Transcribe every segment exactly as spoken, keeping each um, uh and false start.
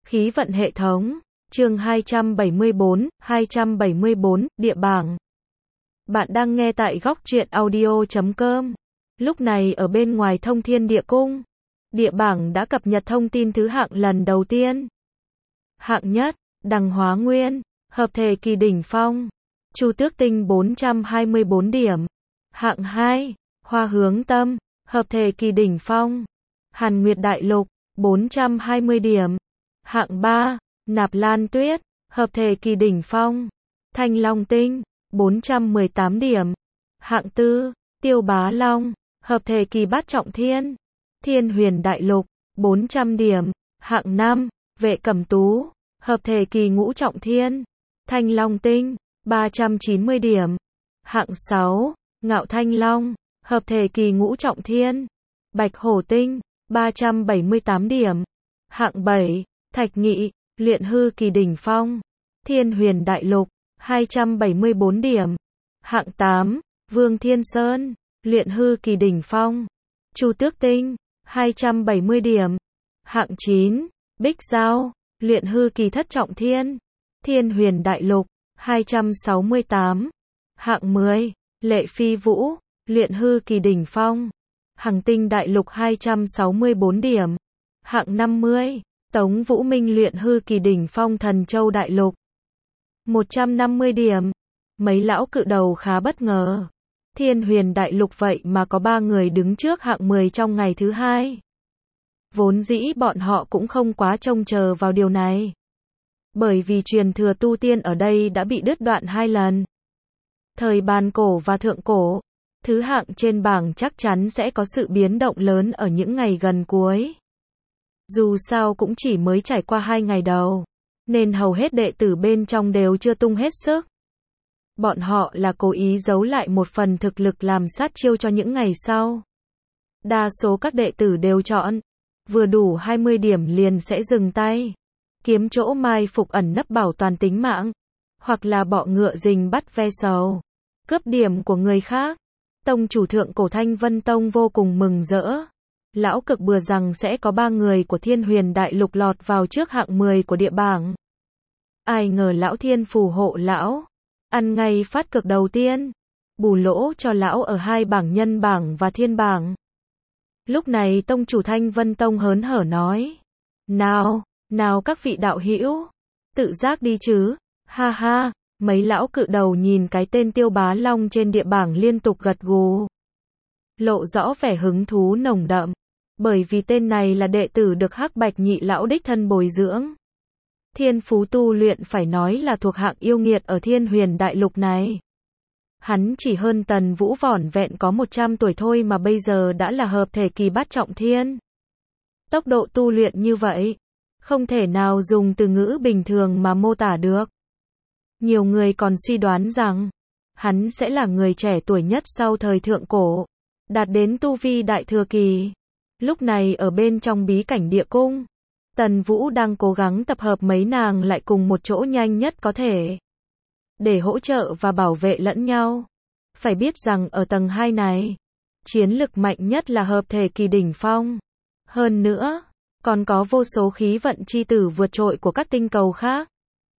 Khí vận hệ thống. Chương hai trăm bảy mươi bốn, hai trăm bảy mươi bốn, địa bảng. Bạn đang nghe tại góc truyện audio chấm com. Lúc này ở bên ngoài Thông Thiên Địa Cung, địa bảng đã cập nhật thông tin thứ hạng lần đầu tiên. Hạng nhất, Đằng Hóa Nguyên, hợp thể kỳ đỉnh phong, Chu Tước Tinh bốn trăm hai mươi bốn điểm. Hạng hai, Hoa Hướng Tâm, hợp thể kỳ đỉnh phong, Hàn Nguyệt Đại Lục, bốn trăm hai mươi điểm. Hạng ba, Nạp Lan Tuyết, hợp thể kỳ đỉnh phong, Thanh Long Tinh, bốn trăm mười tám điểm. Hạng tư, Tiêu Bá Long, hợp thể kỳ bát trọng thiên, Thiên Huyền Đại Lục, bốn trăm điểm. Hạng năm, Vệ Cẩm Tú, hợp thể kỳ ngũ trọng thiên, Thanh Long Tinh, ba trăm chín mươi điểm. Hạng sáu, Ngạo Thanh Long, hợp thể kỳ ngũ trọng thiên, Bạch Hổ Tinh, ba trăm bảy mươi tám điểm. Hạng bảy, Thạch Nghị, luyện hư kỳ đỉnh phong, Thiên Huyền Đại Lục, hai trăm bảy mươi bốn điểm. Hạng tám, Vương Thiên Sơn, luyện hư kỳ đỉnh phong, Chu Tước Tinh, hai trăm bảy mươi điểm. Hạng chín, Bích Giao, luyện hư kỳ thất trọng thiên, Thiên Huyền Đại Lục, hai trăm sáu mươi tám. Hạng mười, Lệ Phi Vũ, luyện hư kỳ đỉnh phong, Hằng Tinh Đại Lục, hai trăm sáu mươi bốn điểm. Hạng năm mươi, Tống Vũ Minh, luyện hư kỳ đỉnh phong, Thần Châu Đại Lục, một trăm năm mươi điểm. Mấy lão cự đầu khá bất ngờ. Thiên Huyền Đại Lục vậy mà có ba người đứng trước hạng mười trong ngày thứ hai. Vốn dĩ bọn họ cũng không quá trông chờ vào điều này. Bởi vì truyền thừa tu tiên ở đây đã bị đứt đoạn hai lần. Thời bàn cổ và thượng cổ, thứ hạng trên bảng chắc chắn sẽ có sự biến động lớn ở những ngày gần cuối. Dù sao cũng chỉ mới trải qua hai ngày đầu, nên hầu hết đệ tử bên trong đều chưa tung hết sức. Bọn họ là cố ý giấu lại một phần thực lực làm sát chiêu cho những ngày sau. Đa số các đệ tử đều chọn, vừa đủ hai mươi điểm liền sẽ dừng tay, kiếm chỗ mai phục ẩn nấp bảo toàn tính mạng, hoặc là bọ ngựa rình bắt ve sầu, cướp điểm của người khác. Tông chủ thượng cổ Thanh Vân Tông vô cùng mừng rỡ. Lão cực bừa rằng sẽ có ba người của Thiên Huyền Đại Lục lọt vào trước hạng mười của địa bảng. Ai ngờ lão thiên phù hộ lão, ăn ngay phát cực đầu tiên, bù lỗ cho lão ở hai bảng nhân bảng và thiên bảng. Lúc này tông chủ Thanh Vân Tông hớn hở nói: Nào, nào các vị đạo hữu, tự giác đi chứ, ha ha. Mấy lão cự đầu nhìn cái tên Tiêu Bá Long trên địa bảng liên tục gật gù, lộ rõ vẻ hứng thú nồng đậm, bởi vì tên này là đệ tử được Hắc Bạch nhị lão đích thân bồi dưỡng. Thiên phú tu luyện phải nói là thuộc hạng yêu nghiệt ở Thiên Huyền Đại Lục này. Hắn chỉ hơn Tần Vũ vỏn vẹn có một trăm tuổi thôi mà bây giờ đã là hợp thể kỳ bát trọng thiên. Tốc độ tu luyện như vậy, không thể nào dùng từ ngữ bình thường mà mô tả được. Nhiều người còn suy đoán rằng, hắn sẽ là người trẻ tuổi nhất sau thời thượng cổ, đạt đến tu vi đại thừa kỳ. Lúc này ở bên trong bí cảnh địa cung, Tần Vũ đang cố gắng tập hợp mấy nàng lại cùng một chỗ nhanh nhất có thể, để hỗ trợ và bảo vệ lẫn nhau. Phải biết rằng ở tầng hai này, chiến lực mạnh nhất là hợp thể kỳ đỉnh phong. Hơn nữa, còn có vô số khí vận chi tử vượt trội của các tinh cầu khác.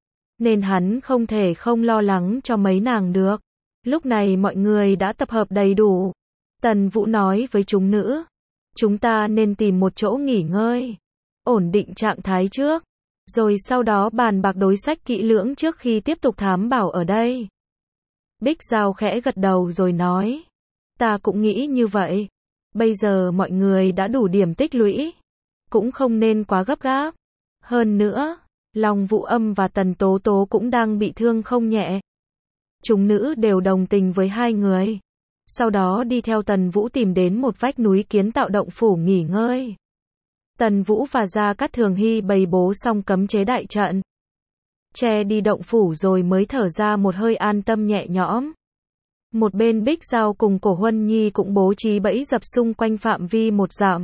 Nên hắn không thể không lo lắng cho mấy nàng được. Lúc này mọi người đã tập hợp đầy đủ. Tần Vũ nói với chúng nữ, chúng ta nên tìm một chỗ nghỉ ngơi, ổn định trạng thái trước, rồi sau đó bàn bạc đối sách kỹ lưỡng trước khi tiếp tục thám bảo ở đây. Bích Giao khẽ gật đầu rồi nói, ta cũng nghĩ như vậy. Bây giờ mọi người đã đủ điểm tích lũy, cũng không nên quá gấp gáp. Hơn nữa, Long Vũ Âm và Tần Tố Tố cũng đang bị thương không nhẹ. Chúng nữ đều đồng tình với hai người. Sau đó đi theo Tần Vũ tìm đến một vách núi kiến tạo động phủ nghỉ ngơi. Tần Vũ và Gia Cát Thường Hy bày bố xong cấm chế đại trận, che đi động phủ rồi mới thở ra một hơi an tâm nhẹ nhõm. Một bên Bích Giao cùng Cổ Huân Nhi cũng bố trí bẫy dập xung quanh phạm vi một dặm,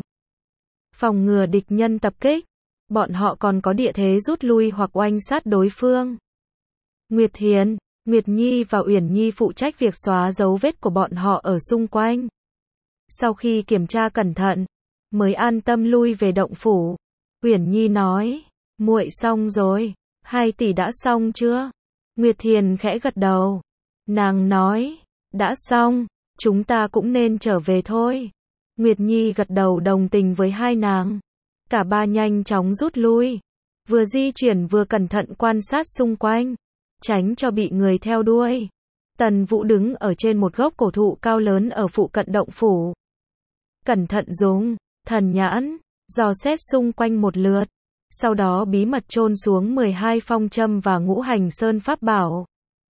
phòng ngừa địch nhân tập kích. Bọn họ còn có địa thế rút lui hoặc oanh sát đối phương. Nguyệt Thiền, Nguyệt Nhi và Uyển Nhi phụ trách việc xóa dấu vết của bọn họ ở xung quanh. Sau khi kiểm tra cẩn thận, mới an tâm lui về động phủ. Uyển Nhi nói, Muội xong rồi, hai tỷ đã xong chưa? Nguyệt Thiền khẽ gật đầu. Nàng nói, đã xong, chúng ta cũng nên trở về thôi. Nguyệt Nhi gật đầu đồng tình với hai nàng. Cả ba nhanh chóng rút lui. Vừa di chuyển vừa cẩn thận quan sát xung quanh, tránh cho bị người theo đuôi. Tần Vũ đứng ở trên một gốc cổ thụ cao lớn ở phụ cận động phủ. Cẩn thận dùng thần nhãn, dò xét xung quanh một lượt. Sau đó bí mật chôn xuống mười hai phong châm và ngũ hành sơn pháp bảo.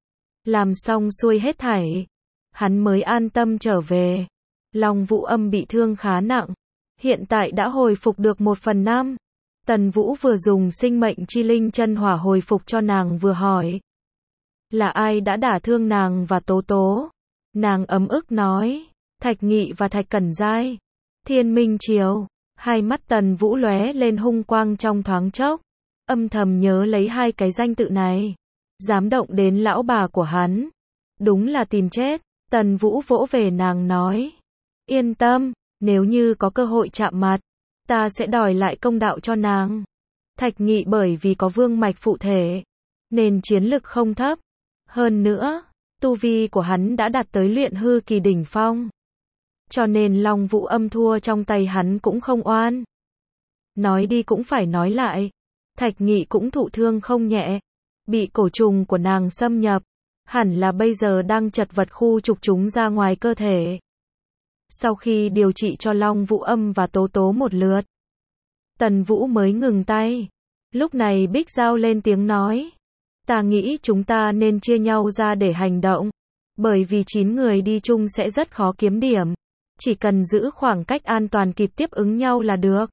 Làm xong xuôi hết thảy, hắn mới an tâm trở về. Long Vũ Âm bị thương khá nặng, hiện tại đã hồi phục được một phần năm. Tần Vũ vừa dùng sinh mệnh chi linh chân hỏa hồi phục cho nàng vừa hỏi. Là ai đã đả thương nàng và Tố Tố? Nàng ấm ức nói, Thạch Nghị và Thạch Cẩn Giai. Thiên Minh Triều, hai mắt Tần Vũ lóe lên hung quang trong thoáng chốc. Âm thầm nhớ lấy hai cái danh tự này. Dám động đến lão bà của hắn. Đúng là tìm chết. Tần Vũ vỗ về nàng nói. Yên tâm, nếu như có cơ hội chạm mặt, ta sẽ đòi lại công đạo cho nàng. Thạch Nghị bởi vì có vương mạch phụ thể, nên chiến lực không thấp. Hơn nữa, tu vi của hắn đã đạt tới luyện hư kỳ đỉnh phong. Cho nên Long Vũ Âm thua trong tay hắn cũng không oan. Nói đi cũng phải nói lại. Thạch Nghị cũng thụ thương không nhẹ. Bị cổ trùng của nàng xâm nhập. Hẳn là bây giờ đang chật vật khu trục chúng ra ngoài cơ thể. Sau khi điều trị cho Long Vũ Âm và Tố Tố một lượt, Tần Vũ mới ngừng tay. Lúc này Bích Giao lên tiếng nói. Ta nghĩ chúng ta nên chia nhau ra để hành động. Bởi vì chín người đi chung sẽ rất khó kiếm điểm. Chỉ cần giữ khoảng cách an toàn kịp tiếp ứng nhau là được.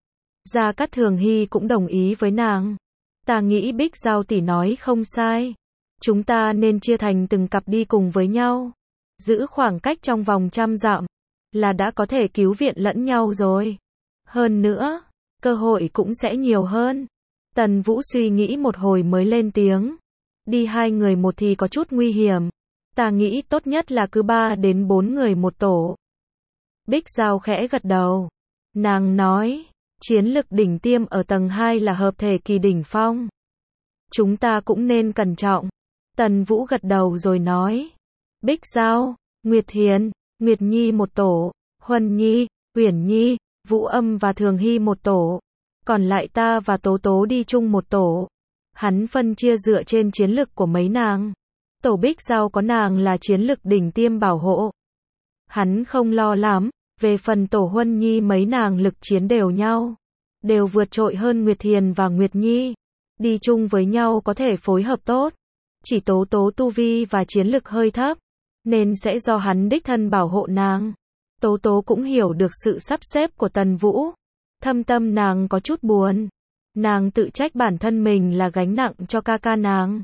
Gia Cát Thường Hy cũng đồng ý với nàng. Ta nghĩ Bích Giao tỷ nói không sai. Chúng ta nên chia thành từng cặp đi cùng với nhau. Giữ khoảng cách trong vòng trăm dặm. Là đã có thể cứu viện lẫn nhau rồi. Hơn nữa, cơ hội cũng sẽ nhiều hơn. Tần Vũ suy nghĩ một hồi mới lên tiếng. Đi hai người một thì có chút nguy hiểm. Ta nghĩ tốt nhất là cứ ba đến bốn người một tổ. Bích Giao khẽ gật đầu. Nàng nói, chiến lực đỉnh tiêm ở tầng hai là hợp thể kỳ đỉnh phong. Chúng ta cũng nên cẩn trọng. Tần Vũ gật đầu rồi nói. Bích Giao, Nguyệt Thiền, Nguyệt Nhi một tổ, Huân Nhi, Uyển Nhi, Vũ Âm và Thường Hy một tổ. Còn lại ta và Tố Tố đi chung một tổ. Hắn phân chia dựa trên chiến lực của mấy nàng. Tổ Bích Giao có nàng là chiến lực đỉnh tiêm bảo hộ. Hắn không lo lắm. Về phần tổ Huân Nhi mấy nàng lực chiến đều nhau. Đều vượt trội hơn Nguyệt Thiền và Nguyệt Nhi. Đi chung với nhau có thể phối hợp tốt. Chỉ Tố Tố tu vi và chiến lực hơi thấp. Nên sẽ do hắn đích thân bảo hộ nàng. Tố Tố cũng hiểu được sự sắp xếp của Tần Vũ. Thâm tâm nàng có chút buồn. Nàng tự trách bản thân mình là gánh nặng cho ca ca nàng.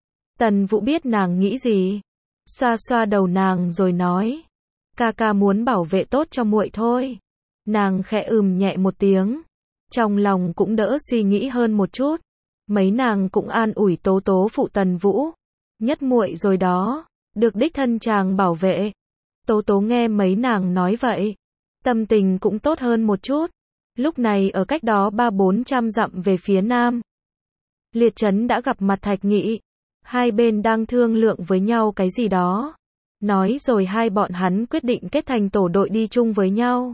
Tần Vũ biết nàng nghĩ gì. Xoa xoa đầu nàng rồi nói. Ca ca muốn bảo vệ tốt cho muội thôi. Nàng khẽ ừm nhẹ một tiếng. Trong lòng cũng đỡ suy nghĩ hơn một chút. Mấy nàng cũng an ủi Tố Tố phụ Tần Vũ. Nhất muội rồi đó. Được đích thân chàng bảo vệ. Tố Tố nghe mấy nàng nói vậy. Tâm tình cũng tốt hơn một chút. Lúc này ở cách đó ba bốn trăm dặm về phía nam. Liệt Trấn đã gặp mặt Thạch Nghị. Hai bên đang thương lượng với nhau cái gì đó. Nói rồi hai bọn hắn quyết định kết thành tổ đội đi chung với nhau.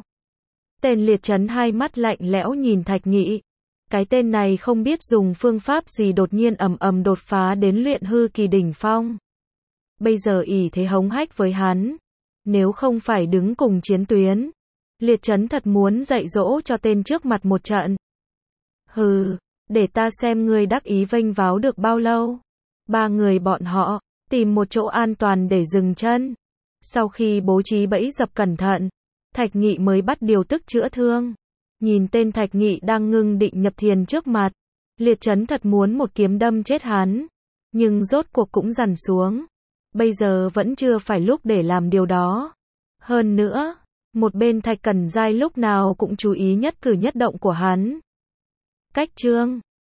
Tên Liệt Trấn hai mắt lạnh lẽo nhìn Thạch Nghị. Cái tên này không biết dùng phương pháp gì đột nhiên ầm ầm đột phá đến luyện hư kỳ đỉnh phong. Bây giờ ỷ thế hống hách với hắn. Nếu không phải đứng cùng chiến tuyến, Liệt Trấn thật muốn dạy dỗ cho tên trước mặt một trận. Hừ, để ta xem ngươi đắc ý vênh váo được bao lâu. Ba người bọn họ tìm một chỗ an toàn để dừng chân. Sau khi bố trí bẫy dập cẩn thận, Thạch Nghị mới bắt điều tức chữa thương. Nhìn tên Thạch Nghị đang ngưng định nhập thiền trước mặt, Liệt Trấn thật muốn một kiếm đâm chết hắn. Nhưng rốt cuộc cũng dằn xuống. Bây giờ vẫn chưa phải lúc để làm điều đó. Hơn nữa, một bên Thạch Cẩn Giai lúc nào cũng chú ý nhất cử nhất động của hắn. Cách chương